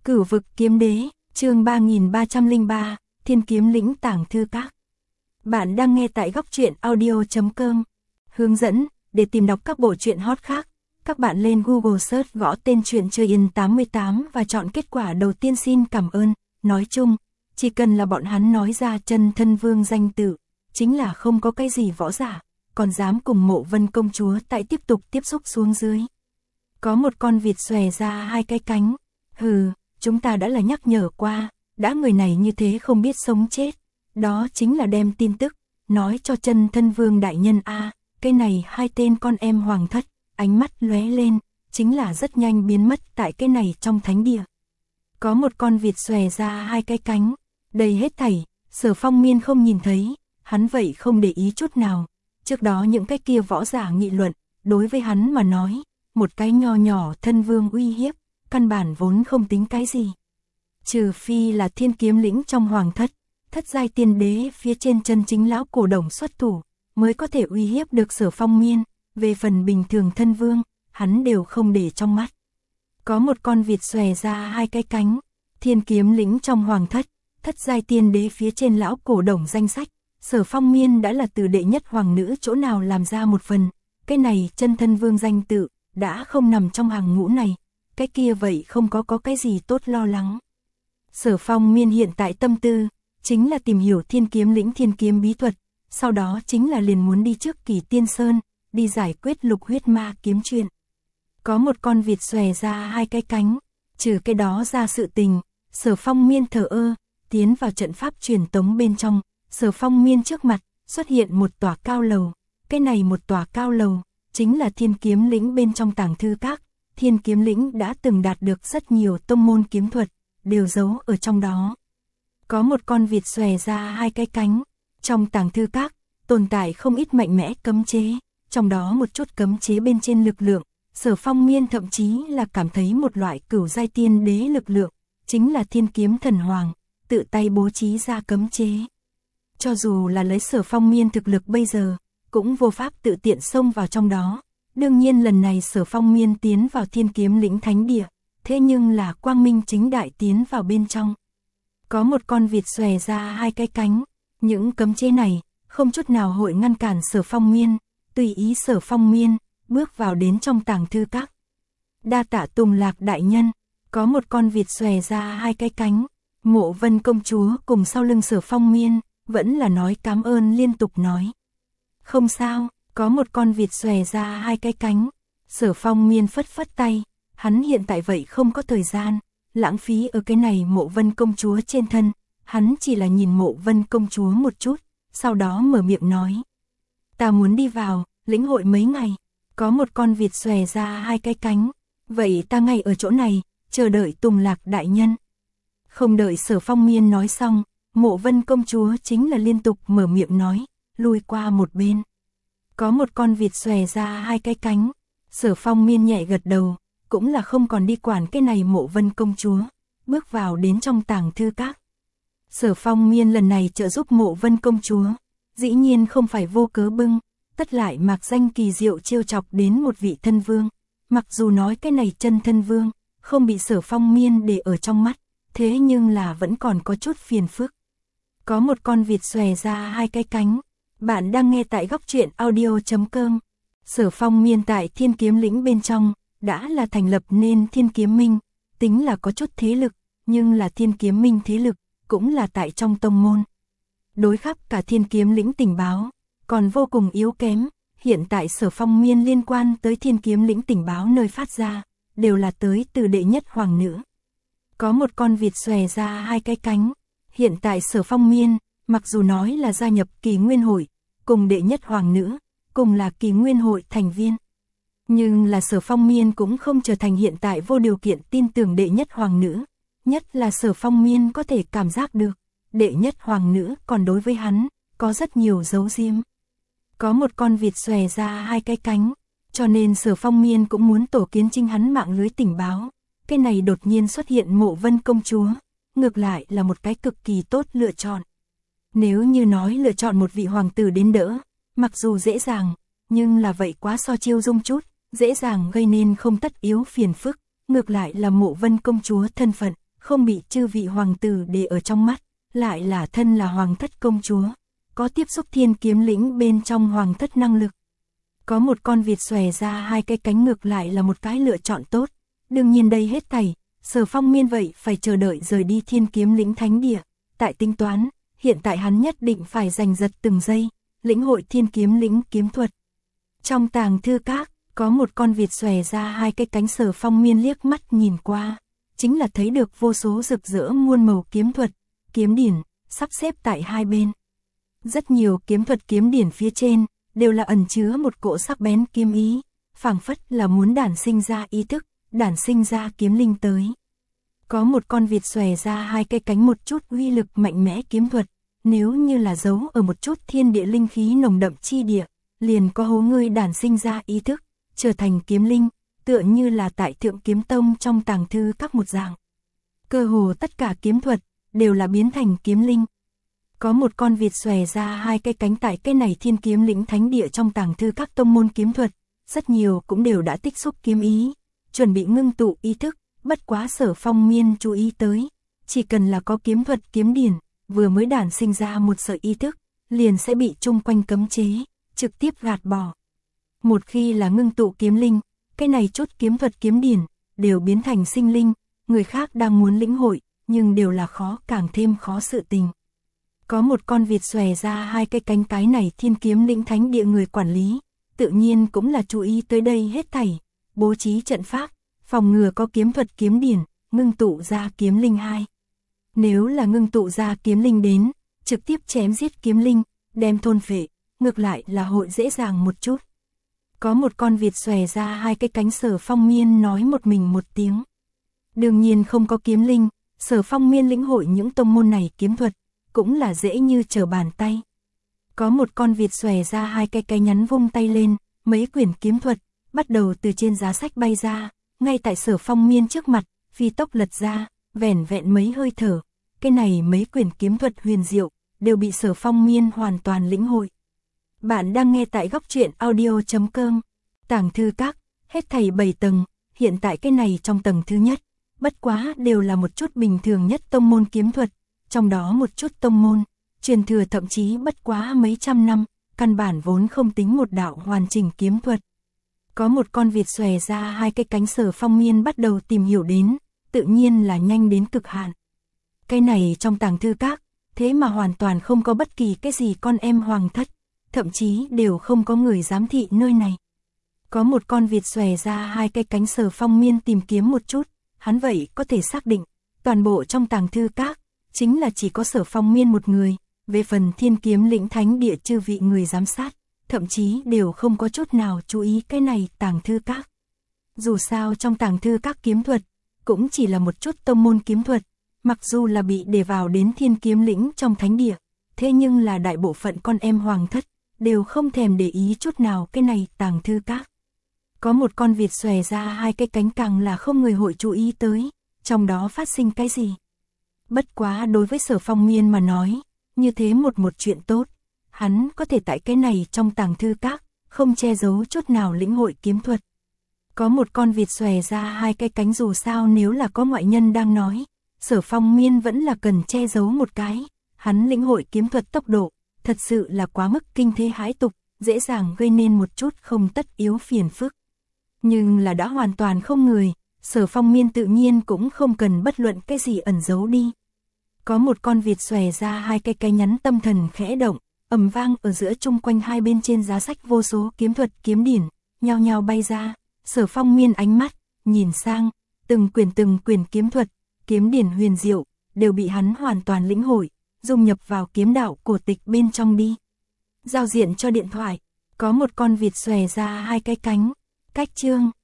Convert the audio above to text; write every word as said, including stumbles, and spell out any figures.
Cửu vực kiếm đế, chương ba nghìn ba trăm lẻ ba, Thiên kiếm lĩnh tàng thư các. Bạn đang nghe tại góc truyện audio chấm com. Hướng dẫn, để tìm đọc các bộ truyện hot khác, các bạn lên Google search gõ tên truyện Chơi Yên tám mươi tám và chọn kết quả đầu tiên. Xin cảm ơn. Nói chung, chỉ cần là bọn hắn nói ra chân thân vương danh tự, chính là không có cái gì võ giả, còn dám cùng Mộ Vân công chúa tại tiếp tục tiếp xúc xuống dưới. Có một con vịt xòe ra hai cái cánh. Hừ, chúng ta đã là nhắc nhở qua, đã người này như thế không biết sống chết. Đó chính là đem tin tức, nói cho chân thân vương đại nhân a. À, cái này hai tên con em hoàng thất, ánh mắt lóe lên, chính là rất nhanh biến mất tại cái này trong thánh địa. Có một con vịt xòe ra hai cái cánh, đầy hết thảy, Sở Phong Miên không nhìn thấy, hắn vậy không để ý chút nào. Trước đó những cái kia võ giả nghị luận, đối với hắn mà nói, một cái nho nhỏ thân vương uy hiếp, căn bản vốn không tính cái gì. Trừ phi là thiên kiếm lĩnh trong hoàng thất, thất giai tiên đế phía trên chân chính lão cổ đồng xuất thủ, mới có thể uy hiếp được Sở Phong Miên, về phần bình thường thân vương, hắn đều không để trong mắt. Có một con vịt xòe ra hai cái cánh, thiên kiếm lĩnh trong hoàng thất, thất giai tiên đế phía trên lão cổ đồng danh sách, Sở Phong Miên đã là từ đệ nhất hoàng nữ chỗ nào làm ra một phần, cái này chân thân vương danh tự, đã không nằm trong hàng ngũ này, cái kia vậy không có có cái gì tốt lo lắng. Sở Phong Miên hiện tại tâm tư, chính là tìm hiểu thiên kiếm lĩnh thiên kiếm bí thuật, sau đó chính là liền muốn đi trước Kỳ Tiên Sơn, đi giải quyết lục huyết ma kiếm chuyện. Có một con vịt xòe ra hai cái cánh, trừ cái đó ra sự tình, Sở Phong Miên thờ ơ, tiến vào trận pháp truyền tống bên trong, Sở Phong Miên trước mặt, xuất hiện một tòa cao lầu, cái này một tòa cao lầu, chính là thiên kiếm lĩnh bên trong tàng thư các, thiên kiếm lĩnh đã từng đạt được rất nhiều tông môn kiếm thuật, đều giấu ở trong đó. Có một con vịt xòe ra hai cái cánh, trong tàng thư các, tồn tại không ít mạnh mẽ cấm chế, trong đó một chút cấm chế bên trên lực lượng, Sở Phong Miên thậm chí là cảm thấy một loại cửu giai tiên đế lực lượng, chính là thiên kiếm thần hoàng, tự tay bố trí ra cấm chế. Cho dù là lấy Sở Phong Miên thực lực bây giờ, cũng vô pháp tự tiện xông vào trong đó. Đương nhiên lần này Sở Phong Miên tiến vào thiên kiếm lĩnh thánh địa, thế nhưng là quang minh chính đại tiến vào bên trong. Có một con vịt xòe ra hai cái cánh, những cấm chế này, không chút nào hội ngăn cản Sở Phong Miên, tùy ý Sở Phong Miên, bước vào đến trong tàng thư các. Đa tạ Tùng Lạc đại nhân, có một con vịt xòe ra hai cái cánh, Mộ Vân công chúa cùng sau lưng Sở Phong Miên, vẫn là nói cảm ơn liên tục nói. Không sao, có một con vịt xòe ra hai cái cánh, Sở Phong Miên phất phất tay, hắn hiện tại vậy không có thời gian, lãng phí ở cái này Mộ Vân công chúa trên thân, hắn chỉ là nhìn Mộ Vân công chúa một chút, sau đó mở miệng nói. Ta muốn đi vào, lĩnh hội mấy ngày, có một con vịt xòe ra hai cái cánh, vậy ta ngay ở chỗ này, chờ đợi Tùng Lạc đại nhân. Không đợi Sở Phong Miên nói xong, Mộ Vân công chúa chính là liên tục mở miệng nói, lui qua một bên. Có một con vịt xòe ra hai cái cánh, Sở Phong Miên nhẹ gật đầu, cũng là không còn đi quản cái này Mộ Vân công chúa, bước vào đến trong tàng thư các. Sở Phong Miên lần này trợ giúp Mộ Vân công chúa, dĩ nhiên không phải vô cớ bưng, tất lại mạc danh kỳ diệu trêu chọc đến một vị thân vương. Mặc dù nói cái này chân thân vương, không bị Sở Phong Miên để ở trong mắt, thế nhưng là vẫn còn có chút phiền phức. Có một con vịt xòe ra hai cái cánh, bạn đang nghe tại góc truyện audio chấm com. Sở Phong Miên tại thiên kiếm lĩnh bên trong, đã là thành lập nên thiên kiếm minh, tính là có chút thế lực, nhưng là thiên kiếm minh thế lực, cũng là tại trong tông môn. Đối khắp cả thiên kiếm lĩnh tình báo, còn vô cùng yếu kém, hiện tại Sở Phong Miên liên quan tới thiên kiếm lĩnh tình báo nơi phát ra, đều là tới từ đệ nhất hoàng nữ. Có một con vịt xòe ra hai cái cánh, hiện tại Sở Phong Miên, mặc dù nói là gia nhập Kỳ Nguyên hội, cùng đệ nhất hoàng nữ, cùng là Kỳ Nguyên hội thành viên. Nhưng là Sở Phong Miên cũng không trở thành hiện tại vô điều kiện tin tưởng đệ nhất hoàng nữ, nhất là Sở Phong Miên có thể cảm giác được, đệ nhất hoàng nữ còn đối với hắn, có rất nhiều dấu diếm. Có một con vịt xòe ra hai cái cánh, cho nên Sở Phong Miên cũng muốn tổ kiến trinh hắn mạng lưới tình báo. Cái này đột nhiên xuất hiện Mộ Vân công chúa, ngược lại là một cái cực kỳ tốt lựa chọn. Nếu như nói lựa chọn một vị hoàng tử đến đỡ, mặc dù dễ dàng, nhưng là vậy quá so chiêu dung chút, dễ dàng gây nên không tất yếu phiền phức, ngược lại là Mộ Vân công chúa thân phận, không bị chư vị hoàng tử để ở trong mắt, lại là thân là hoàng thất công chúa, có tiếp xúc thiên kiếm lĩnh bên trong hoàng thất năng lực. Có một con vịt xòe ra hai cái cánh ngược lại là một cái lựa chọn tốt, đương nhiên đây hết thảy, Sở Phong Miên vậy phải chờ đợi rời đi thiên kiếm lĩnh thánh địa, tại tính toán, hiện tại hắn nhất định phải giành giật từng giây, lĩnh hội thiên kiếm lĩnh kiếm thuật. Trong tàng thư các, có một con vịt xòe ra hai cái cánh, Sở Phong Miên liếc mắt nhìn qua, chính là thấy được vô số rực rỡ muôn màu kiếm thuật, kiếm điển, sắp xếp tại hai bên. Rất nhiều kiếm thuật kiếm điển phía trên, đều là ẩn chứa một cỗ sắc bén kiếm ý, phảng phất là muốn đản sinh ra ý thức, đản sinh ra kiếm linh tới. Có một con vịt xòe ra hai cái cánh, một chút uy lực mạnh mẽ kiếm thuật, nếu như là giấu ở một chút thiên địa linh khí nồng đậm chi địa, liền có hố ngươi đản sinh ra ý thức, trở thành kiếm linh, tựa như là tại Thượng Kiếm Tông trong tàng thư các một dạng. Cơ hồ tất cả kiếm thuật, đều là biến thành kiếm linh. Có một con vịt xòe ra hai cái cánh tại cái này thiên kiếm lĩnh thánh địa trong tàng thư các tông môn kiếm thuật, rất nhiều cũng đều đã tích xúc kiếm ý, chuẩn bị ngưng tụ ý thức, bất quá Sở Phong Miên chú ý tới, chỉ cần là có kiếm thuật kiếm điển, vừa mới đản sinh ra một sợi ý thức, liền sẽ bị chung quanh cấm chế, trực tiếp gạt bỏ. Một khi là ngưng tụ kiếm linh, cái này chút kiếm thuật kiếm điển, đều biến thành sinh linh, người khác đang muốn lĩnh hội, nhưng đều là khó, càng thêm khó sự tình. Có một con vịt xòe ra hai cái cánh, cái này thiên kiếm lĩnh thánh địa người quản lý, tự nhiên cũng là chú ý tới đây hết thảy, bố trí trận pháp, phòng ngừa có kiếm thuật kiếm điển, ngưng tụ ra kiếm linh hai. Nếu là ngưng tụ ra kiếm linh đến, trực tiếp chém giết kiếm linh, đem thôn phệ, ngược lại là hội dễ dàng một chút. Có một con vịt xòe ra hai cái cánh, Sở Phong Miên nói một mình một tiếng. Đương nhiên không có kiếm linh, Sở Phong Miên lĩnh hội những tông môn này kiếm thuật, cũng là dễ như trở bàn tay. Có một con vịt xòe ra hai cái cái nhắn vung tay lên, mấy quyển kiếm thuật, bắt đầu từ trên giá sách bay ra, ngay tại Sở Phong Miên trước mặt, phi tốc lật ra, vẻn vẹn mấy hơi thở. Cái này mấy quyển kiếm thuật huyền diệu, đều bị Sở Phong Miên hoàn toàn lĩnh hội. Bạn đang nghe tại góc truyện audio chấm com, tàng thư các, hết thảy bảy tầng, hiện tại cái này trong tầng thứ nhất, bất quá đều là một chút bình thường nhất tông môn kiếm thuật, trong đó một chút tông môn, truyền thừa thậm chí bất quá mấy trăm năm, căn bản vốn không tính một đạo hoàn chỉnh kiếm thuật. Có một con vịt xòe ra hai cái cánh, Sở Phong Miên bắt đầu tìm hiểu đến, tự nhiên là nhanh đến cực hạn. Cái này trong tàng thư các, thế mà hoàn toàn không có bất kỳ cái gì con em hoàng thất, thậm chí đều không có người giám thị nơi này. Có một con vịt xòe ra hai cái cánh, Sở Phong Miên tìm kiếm một chút, hắn vậy có thể xác định, toàn bộ trong tàng thư các, chính là chỉ có Sở Phong Miên một người, về phần thiên kiếm lĩnh thánh địa chư vị người giám sát, thậm chí đều không có chút nào chú ý cái này tàng thư các. Dù sao trong tàng thư các kiếm thuật, cũng chỉ là một chút tông môn kiếm thuật, mặc dù là bị để vào đến thiên kiếm lĩnh trong thánh địa, thế nhưng là đại bộ phận con em hoàng thất, đều không thèm để ý chút nào cái này tàng thư các. Có một con vịt xòe ra hai cái cánh, càng là không người hội chú ý tới, trong đó phát sinh cái gì. Bất quá đối với Sở Phong Miên mà nói, như thế một một chuyện tốt, hắn có thể tại cái này trong tàng thư các, không che giấu chút nào lĩnh hội kiếm thuật. Có một con vịt xòe ra hai cái cánh, dù sao nếu là có ngoại nhân đang nói, Sở Phong Miên vẫn là cần che giấu một cái, hắn lĩnh hội kiếm thuật tốc độ, thật sự là quá mức kinh thế hãi tục, dễ dàng gây nên một chút không tất yếu phiền phức. Nhưng là đã hoàn toàn không người, Sở Phong Miên tự nhiên cũng không cần bất luận cái gì ẩn giấu đi. Có một con vịt xòe ra hai cái cái nhắn, tâm thần khẽ động, ầm vang ở giữa chung quanh hai bên trên giá sách vô số kiếm thuật kiếm điển, nhao nhao bay ra. Sở Phong Miên ánh mắt, nhìn sang, từng quyển từng quyển kiếm thuật, kiếm điển huyền diệu, đều bị hắn hoàn toàn lĩnh hội, dung nhập vào kiếm đạo cổ tịch bên trong đi. Giao diện cho điện thoại, có một con vịt xòe ra hai cái cánh, cách chương.